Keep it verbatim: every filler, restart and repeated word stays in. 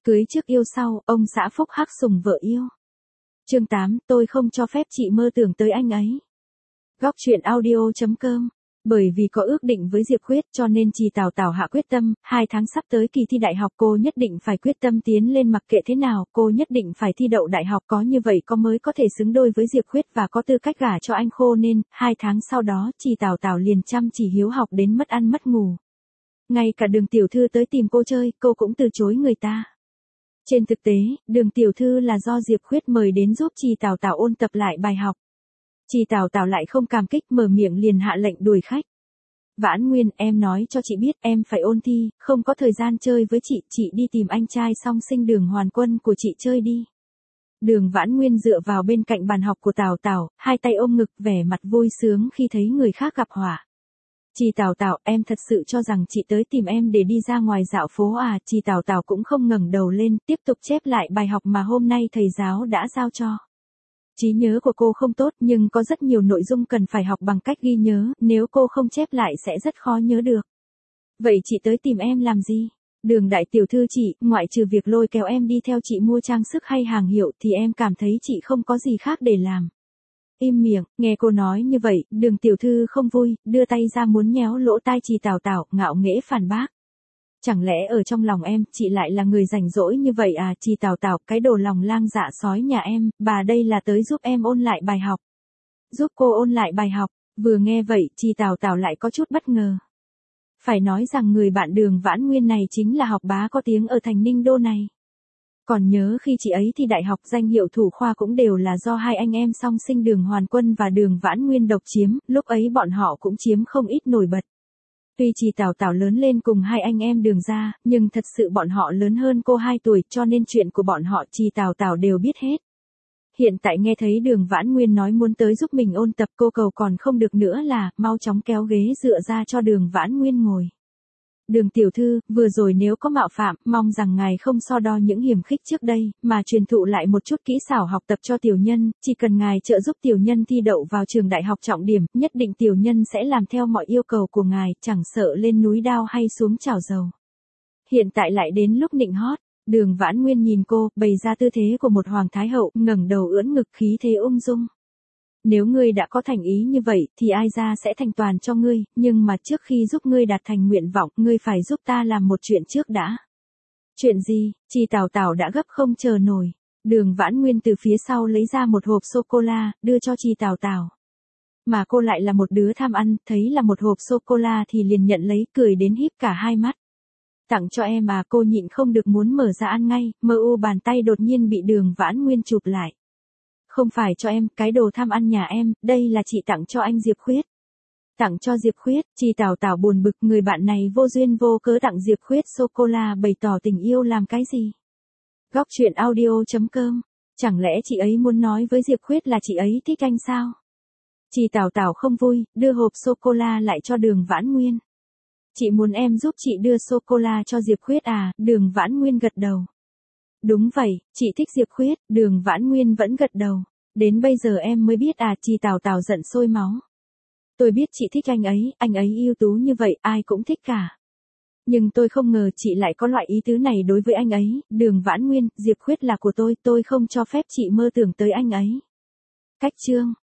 Cưới trước yêu sau, ông xã phúc hắc sùng vợ yêu. Chương tám, tôi không cho phép chị mơ tưởng tới anh ấy. Góc truyện audio chấm com. Bởi vì có ước định với Diệp Khuyết cho nên chị Tào Tào hạ quyết tâm, hai tháng sắp tới kỳ thi đại học cô nhất định phải quyết tâm tiến lên mặc kệ thế nào, cô nhất định phải thi đậu đại học, có như vậy có mới có thể xứng đôi với Diệp Khuyết và có tư cách gả cho anh khô nên, hai tháng sau đó chị Tào Tào liền chăm chỉ hiếu học đến mất ăn mất ngủ. Ngay cả Đường tiểu thư tới tìm cô chơi, cô cũng từ chối người ta. Trên thực tế, Đường tiểu thư là do Diệp Khuyết mời đến giúp chị Tào Tào ôn tập lại bài học. Chị Tào Tào lại không cảm kích mở miệng liền hạ lệnh đuổi khách. Vãn Nguyên, em nói cho chị biết em phải ôn thi, không có thời gian chơi với chị, chị đi tìm anh trai song sinh Đường Hoàn Quân của chị chơi đi. Đường Vãn Nguyên dựa vào bên cạnh bàn học của Tào Tào, hai tay ôm ngực vẻ mặt vui sướng khi thấy người khác gặp họa. Chị Tào Tào, em thật sự cho rằng chị tới tìm em để đi ra ngoài dạo phố à? Chị Tào Tào cũng không ngẩng đầu lên, tiếp tục chép lại bài học mà hôm nay thầy giáo đã giao cho. Trí nhớ của cô không tốt nhưng có rất nhiều nội dung cần phải học bằng cách ghi nhớ, nếu cô không chép lại sẽ rất khó nhớ được. Vậy chị tới tìm em làm gì? Đường đại tiểu thư chị, ngoại trừ việc lôi kéo em đi theo chị mua trang sức hay hàng hiệu thì em cảm thấy chị không có gì khác để làm. Im miệng, nghe cô nói như vậy, Đường tiểu thư không vui, đưa tay ra muốn nhéo lỗ tai chị Tào Tào, ngạo nghễ phản bác. Chẳng lẽ ở trong lòng em, chị lại là người rảnh rỗi như vậy à? Chị Tào Tào, cái đồ lòng lang dạ sói nhà em, bà đây là tới giúp em ôn lại bài học. Giúp cô ôn lại bài học, vừa nghe vậy, chị Tào Tào lại có chút bất ngờ. Phải nói rằng người bạn Đường Vãn Nguyên này chính là học bá có tiếng ở thành Ninh Đô này. Còn nhớ khi chị ấy thi đại học danh hiệu thủ khoa cũng đều là do hai anh em song sinh Đường Hoàn Quân và Đường Vãn Nguyên độc chiếm, lúc ấy bọn họ cũng chiếm không ít nổi bật. Tuy chị Tào Tào lớn lên cùng hai anh em Đường gia, nhưng thật sự bọn họ lớn hơn cô hai tuổi cho nên chuyện của bọn họ chị Tào Tào đều biết hết. Hiện tại nghe thấy Đường Vãn Nguyên nói muốn tới giúp mình ôn tập, cô cầu còn không được nữa là mau chóng kéo ghế dựa ra cho Đường Vãn Nguyên ngồi. Đường tiểu thư, vừa rồi nếu có mạo phạm, mong rằng ngài không so đo những hiểm khích trước đây, mà truyền thụ lại một chút kỹ xảo học tập cho tiểu nhân, chỉ cần ngài trợ giúp tiểu nhân thi đậu vào trường đại học trọng điểm, nhất định tiểu nhân sẽ làm theo mọi yêu cầu của ngài, chẳng sợ lên núi đao hay xuống chảo dầu. Hiện tại lại đến lúc nịnh hót, Đường Vãn Nguyên nhìn cô, bày ra tư thế của một hoàng thái hậu, ngẩng đầu ưỡn ngực khí thế ung dung. Nếu ngươi đã có thành ý như vậy, thì ai ra sẽ thành toàn cho ngươi, nhưng mà trước khi giúp ngươi đạt thành nguyện vọng, ngươi phải giúp ta làm một chuyện trước đã. Chuyện gì? Chị Tào Tào đã gấp không chờ nổi. Đường Vãn Nguyên từ phía sau lấy ra một hộp sô-cô-la, đưa cho chị Tào Tào. Mà cô lại là một đứa tham ăn, thấy là một hộp sô-cô-la thì liền nhận lấy, cười đến híp cả hai mắt. Tặng cho em à? Cô nhịn không được muốn mở ra ăn ngay, mơ u bàn tay đột nhiên bị Đường Vãn Nguyên chụp lại. Không phải cho em, cái đồ tham ăn nhà em, đây là chị tặng cho anh Diệp Khuyết. Tặng cho Diệp Khuyết, chị Tào Tào buồn bực, người bạn này vô duyên vô cớ tặng Diệp Khuyết sô-cô-la bày tỏ tình yêu làm cái gì? Góc truyện audio chấm com, chẳng lẽ chị ấy muốn nói với Diệp Khuyết là chị ấy thích anh sao? Chị Tào Tào không vui, đưa hộp sô-cô-la lại cho Đường Vãn Nguyên. Chị muốn em giúp chị đưa sô-cô-la cho Diệp Khuyết à? Đường Vãn Nguyên gật đầu. Đúng vậy, chị thích Diệp Khuyết, Đường Vãn Nguyên vẫn gật đầu. Đến bây giờ em mới biết à? Chị Tào Tào giận sôi máu. Tôi biết chị thích anh ấy, anh ấy ưu tú như vậy, ai cũng thích cả. Nhưng tôi không ngờ chị lại có loại ý tứ này đối với anh ấy, Đường Vãn Nguyên, Diệp Khuyết là của tôi, tôi không cho phép chị mơ tưởng tới anh ấy. Cách chương.